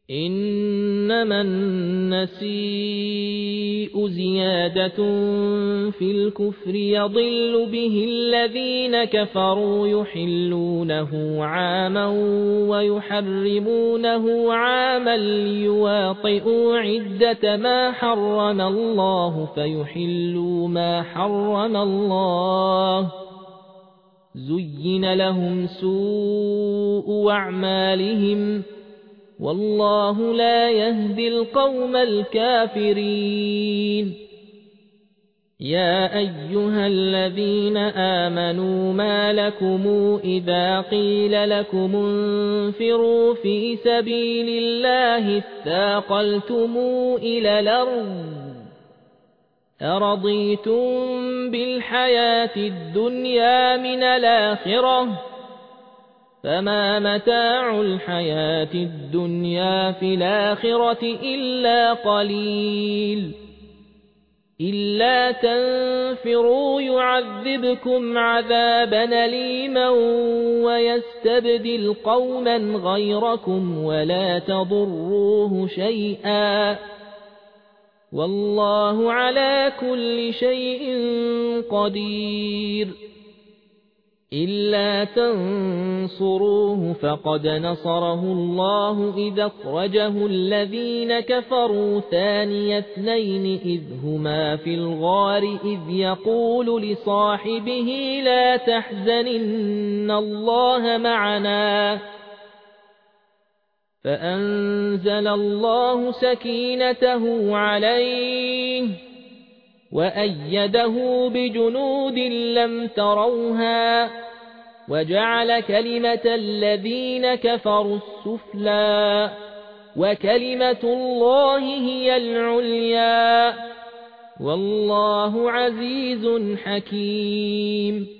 إنما النسيء زيادة في الكفر يضل به الذين كفروا يحلونه عاما ويحرمونه عاما ليواطئوا عدة ما حرم الله فيحلوا ما حرم الله زين لهم سوء أعمالهم والله لا يهدي القوم الكافرين يا أيها الذين آمنوا ما لكم إذا قيل لكم انفروا في سبيل الله اثاقلتم إلى الأرض أرضيتم بالحياة الدنيا من الآخرة فما متاع الحياة الدنيا في الآخرة إلا قليل إلا تنفروا يعذبكم عذابا أليما ويستبدل قوما غيركم ولا تضروه شيئا والله على كل شيء قدير إلا تنصروه فقد نصره الله إذ أخرجه الذين كفروا ثاني اثنين إذ هما في الغار إذ يقول لصاحبه لا تحزن إن الله معنا فأنزل الله سكينته عليه وأيده بجنود لم تروها وجعل كلمة الذين كفروا السفلى وكلمة الله هي العليا والله عزيز حكيم